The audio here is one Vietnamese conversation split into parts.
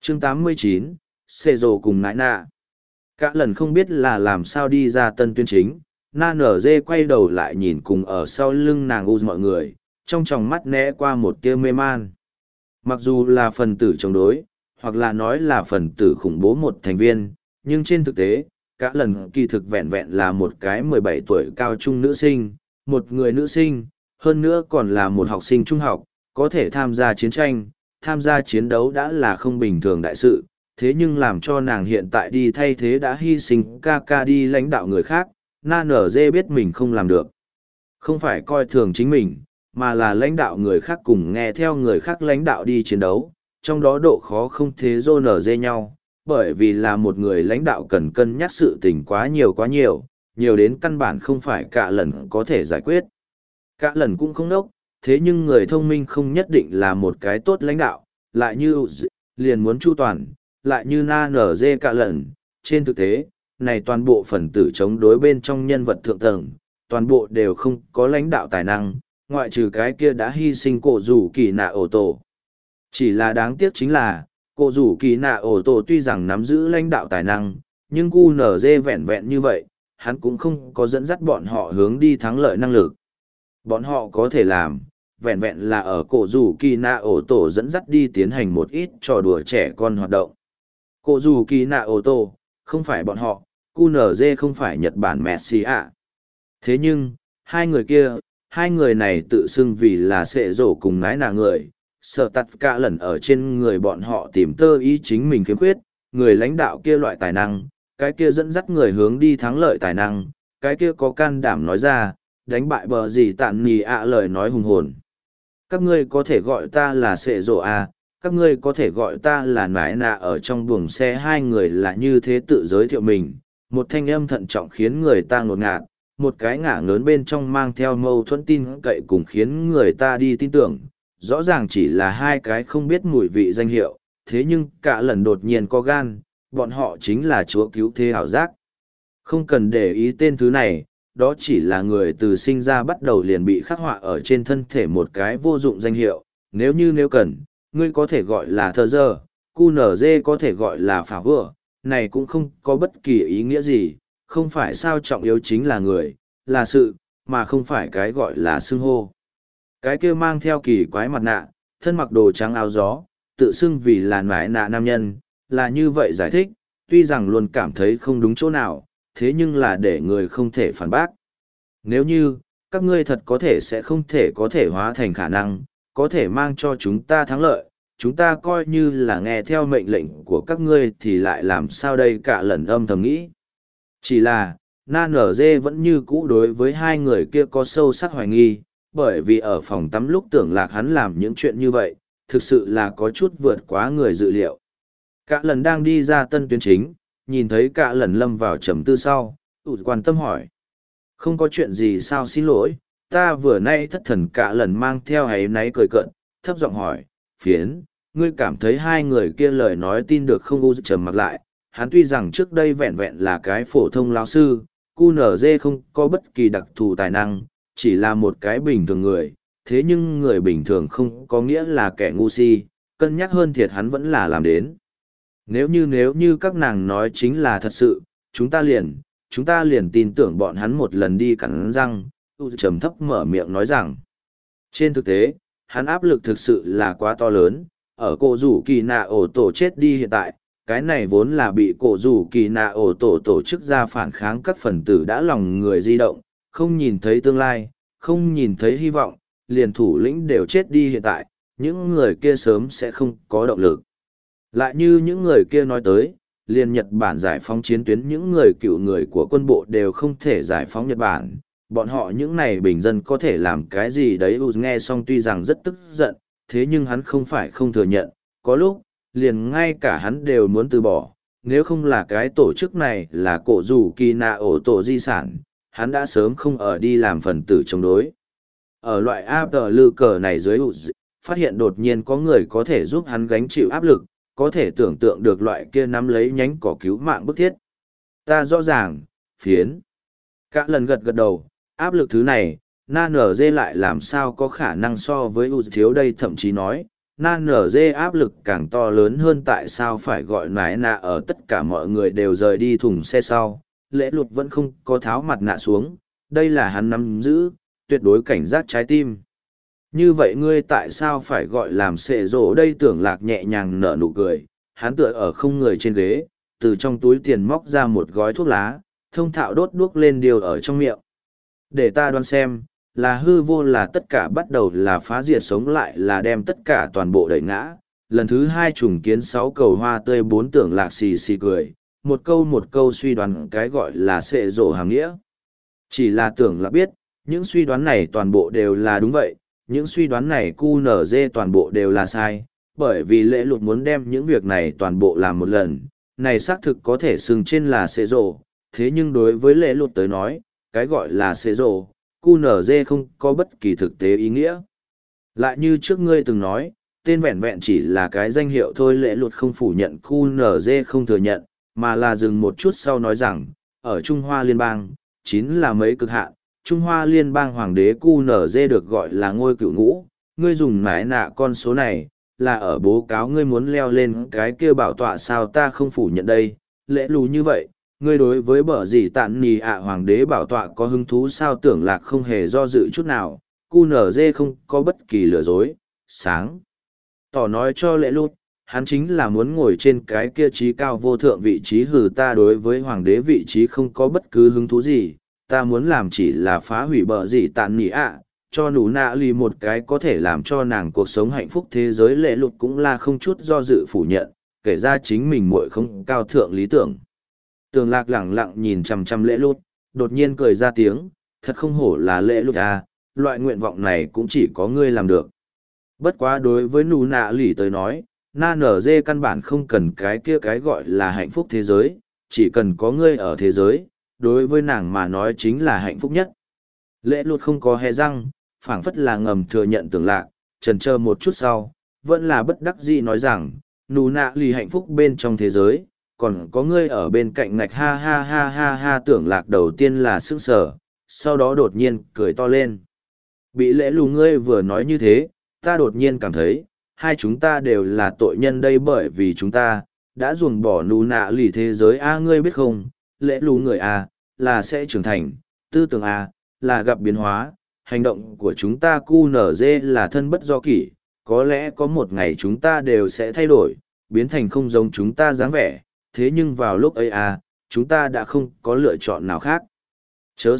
chương 89, xê rồ cùng nãi nạ. Cả lần không biết là làm sao đi ra tân tuyến chính, na nở dê quay đầu lại nhìn cùng ở sau lưng nàng u mọi người, trong tròng mắt né qua một tia mê man. Mặc dù là phần tử chống đối, hoặc là nói là phần tử khủng bố một thành viên, nhưng trên thực tế, cả lần kỳ thực vẹn vẹn là một cái 17 tuổi cao trung nữ sinh, một người nữ sinh, hơn nữa còn là một học sinh trung học, có thể tham gia chiến tranh, tham gia chiến đấu đã là không bình thường đại sự, thế nhưng làm cho nàng hiện tại đi thay thế đã hy sinh ca ca đi lãnh đạo người khác, na nở dê biết mình không làm được. Không phải coi thường chính mình, mà là lãnh đạo người khác cùng nghe theo người khác lãnh đạo đi chiến đấu, trong đó độ khó không thế dô nở dê nhau, bởi vì là một người lãnh đạo cần cân nhắc sự tình quá nhiều, nhiều đến căn bản không phải cả lần có thể giải quyết. Cả lần cũng không nốc, thế nhưng người thông minh không nhất định là một cái tốt lãnh đạo, lại như liền muốn chu toàn, lại như na nở dê cả lần. Trên thực tế, này toàn bộ phần tử chống đối bên trong nhân vật thượng tầng, toàn bộ đều không có lãnh đạo tài năng, ngoại trừ cái kia đã hy sinh cổ rủ kỳ nạ ổ tổ. Chỉ là đáng tiếc chính là, cổ rủ kỳ nạ ổ tổ tuy rằng nắm giữ lãnh đạo tài năng, nhưng cu nở dê vẹn vẹn như vậy, hắn cũng không có dẫn dắt bọn họ hướng đi thắng lợi năng lực. Bọn họ có thể làm, vẹn vẹn là ở cổ rủ kỳ nạ ổ tổ dẫn dắt đi tiến hành một ít trò đùa trẻ con hoạt động. Cổ rủ kỳ nạ ổ tổ, không phải bọn họ, QNZ không phải Nhật Bản Messi ạ. Thế nhưng, hai người này tự xưng vì là sệ rổ cùng nái nà người, sợ tặt cả lần ở trên người bọn họ tìm tơ ý chính mình khiếm khuyết, người lãnh đạo kia loại tài năng, cái kia dẫn dắt người hướng đi thắng lợi tài năng, cái kia có can đảm nói ra, đánh bại bờ gì tạn nì ạ lời nói hùng hồn. Các ngươi có thể gọi ta là sệ rổ à, các ngươi có thể gọi ta là nái nà. Ở trong buồng xe hai người là như thế tự giới thiệu mình, một thanh âm thận trọng khiến người ta ngột ngạt, một cái ngả ngớn bên trong mang theo mâu thuẫn tin cậy cùng khiến người ta đi tin tưởng, rõ ràng chỉ là hai cái không biết mùi vị danh hiệu, thế nhưng cả lần đột nhiên có gan, bọn họ chính là chúa cứu thế ảo giác. Không cần để ý tên thứ này, đó chỉ là người từ sinh ra bắt đầu liền bị khắc họa ở trên thân thể một cái vô dụng danh hiệu, nếu cần, ngươi có thể gọi là thờ giờ, QNZ có thể gọi là phá vừa, này cũng không có bất kỳ ý nghĩa gì, không phải sao trọng yếu chính là người, là sự, mà không phải cái gọi là xưng hô. Cái kia mang theo kỳ quái mặt nạ, thân mặc đồ trắng áo gió, tự xưng vì là nải nạ nam nhân, là như vậy giải thích, tuy rằng luôn cảm thấy không đúng chỗ nào, thế nhưng là để người không thể phản bác. Nếu như, các ngươi thật có thể sẽ không thể có thể hóa thành khả năng, có thể mang cho chúng ta thắng lợi, chúng ta coi như là nghe theo mệnh lệnh của các ngươi thì lại làm sao đây cả lần âm thầm nghĩ. Chỉ là, na nở dê vẫn như cũ đối với hai người kia có sâu sắc hoài nghi, bởi vì ở phòng tắm lúc tưởng lạc hắn làm những chuyện như vậy, thực sự là có chút vượt quá người dự liệu. Cả lần đang đi ra tân tuyến chính, nhìn thấy cả lần lâm vào trầm tư sau, quan tâm hỏi. Không có chuyện gì sao xin lỗi, ta vừa nay thất thần. Cả lần mang theo áy náy cười cợt, thấp giọng hỏi, phiến, ngươi cảm thấy hai người kia lời nói tin được không? U trầm mặc lại, hắn tuy rằng trước đây vẹn vẹn là cái phổ thông lão sư, QNZ không có bất kỳ đặc thù tài năng, chỉ là một cái bình thường người, thế nhưng người bình thường không có nghĩa là kẻ ngu si, cân nhắc hơn thiệt hắn vẫn là làm đến. Nếu như các nàng nói chính là thật sự, chúng ta liền tin tưởng bọn hắn một lần đi cắn răng. U trầm thấp mở miệng nói rằng, trên thực tế, hắn áp lực thực sự là quá to lớn, ở cổ rủ kỳ nạ ổ tổ chết đi hiện tại, cái này vốn là bị cổ rủ kỳ nạ ổ tổ tổ chức ra phản kháng các phần tử đã lòng người di động, không nhìn thấy tương lai, không nhìn thấy hy vọng, liền thủ lĩnh đều chết đi hiện tại, những người kia sớm sẽ không có động lực. Lại như những người kia nói tới, liền Nhật Bản giải phóng chiến tuyến những người cựu người của quân bộ đều không thể giải phóng Nhật Bản, bọn họ những này bình dân có thể làm cái gì đấy. Nghe xong tuy rằng rất tức giận, thế nhưng hắn không phải không thừa nhận, có lúc, liền ngay cả hắn đều muốn từ bỏ, nếu không là cái tổ chức này là cổ rủ kỳ nạ ổ tổ di sản, hắn đã sớm không ở đi làm phần tử chống đối. Ở loại áp lư cờ này dưới phát hiện đột nhiên có người có thể giúp hắn gánh chịu áp lực, có thể tưởng tượng được loại kia nắm lấy nhánh cỏ cứu mạng bức thiết. Ta rõ ràng, phiến. Cả lần gật đầu, áp lực thứ này, na nở dê lại làm sao có khả năng so với thiếu đây, thậm chí nói, nan nở dê áp lực càng to lớn hơn tại sao phải gọi nái nạ ở tất cả mọi người đều rời đi thùng xe sau. Lễ lụt vẫn không có tháo mặt nạ xuống, đây là hắn nắm giữ, tuyệt đối cảnh giác trái tim. Như vậy ngươi tại sao phải gọi làm xệ rổ đây? Tưởng Lạc nhẹ nhàng nở nụ cười, hắn tựa ở không người trên ghế, từ trong túi tiền móc ra một gói thuốc lá, thông thạo đốt đuốc lên điều ở trong miệng. Để ta đoán xem, là hư vô là tất cả bắt đầu là phá diệt sống lại là đem tất cả toàn bộ đẩy ngã. Lần thứ hai trùng kiến 6 cầu hoa tươi 4 Tưởng Lạc xì xì cười, một câu suy đoán cái gọi là xệ rổ hàm nghĩa. Chỉ là Tưởng Lạc biết, những suy đoán này toàn bộ đều là đúng vậy, những suy đoán này QNZ toàn bộ đều là sai, bởi vì lễ lụt muốn đem những việc này toàn bộ làm một lần, này xác thực có thể xưng trên là xệ rổ, thế nhưng đối với lễ lụt tới nói, cái gọi là xệ rổ, QNZ không có bất kỳ thực tế ý nghĩa. Lại như trước ngươi từng nói, tên vẹn vẹn chỉ là cái danh hiệu thôi. Lễ lụt không phủ nhận QNZ không thừa nhận, mà là dừng một chút sau nói rằng, ở Trung Hoa Liên bang, 9 là mấy cực hạn, Trung Hoa Liên bang hoàng đế QNZ được gọi là ngôi cựu ngũ, ngươi dùng nái nạ con số này, là ở bố cáo ngươi muốn leo lên cái kia bảo tọa sao? Ta không phủ nhận đây, lễ lù như vậy, ngươi đối với bở gì tạn nì hoàng đế bảo tọa có hứng thú sao? Tưởng Lạc không hề do dự chút nào, QNZ không có bất kỳ lừa dối, sáng. Tỏ nói cho lễ lụt, hắn chính là muốn ngồi trên cái kia trí cao vô thượng vị trí. Hừ, ta đối với hoàng đế vị trí không có bất cứ hứng thú gì, ta muốn làm chỉ là phá hủy bờ gì tàn nỉ cho nụ nạ lì một cái có thể làm cho nàng cuộc sống hạnh phúc thế giới. Lễ lụt cũng là không chút do dự phủ nhận, kể ra chính mình muội không cao thượng lý tưởng. Tường Lạc lẳng lặng nhìn chằm chằm lễ lụt, đột nhiên cười ra tiếng, thật không hổ là lễ lụt à, loại nguyện vọng này cũng chỉ có ngươi làm được. Bất quá đối với nụ nạ lì tới nói, na nở dê căn bản không cần cái kia cái gọi là hạnh phúc thế giới, chỉ cần có ngươi ở thế giới, đối với nàng mà nói chính là hạnh phúc nhất. Lễ lụt không có hé răng, phảng phất là ngầm thừa nhận Tưởng Lạc, chần chờ một chút sau, vẫn là bất đắc dĩ nói rằng, nụ nạ lì hạnh phúc bên trong thế giới, còn có ngươi ở bên cạnh ngạch. Ha ha ha ha ha. Tưởng Lạc đầu tiên là sững sờ, sau đó đột nhiên cười to lên. Bị lễ lù ngươi vừa nói như thế, ta đột nhiên cảm thấy, hai chúng ta đều là tội nhân đây, bởi vì chúng ta đã ruồng bỏ nụ nạ lì thế giới. Ngươi biết không, lễ lù người là sẽ trưởng thành, tư tưởng là gặp biến hóa, hành động của chúng ta QNZ là thân bất do kỷ, có lẽ có một ngày chúng ta đều sẽ thay đổi, biến thành không giống chúng ta dáng vẻ, thế nhưng vào lúc ấy chúng ta đã không có lựa chọn nào khác. Chớ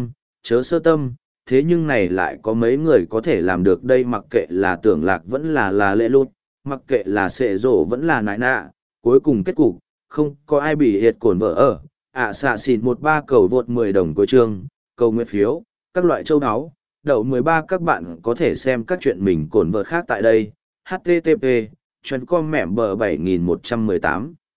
sơ tâm, thế nhưng này lại có mấy người có thể làm được đây? Mặc kệ là Tưởng Lạc vẫn là lễ lụt, mặc kệ là xệ rổ vẫn là nại nạ, cuối cùng kết cục, không có ai bị hiệt cổn vợ ở. Xạ xịn 13 cầu vượt 10 đồng của chương, cầu nguyện phiếu, các loại châu áo, đậu 13. Các bạn có thể xem các chuyện mình cổn vợ khác tại đây. http://com mẻm bờ 7118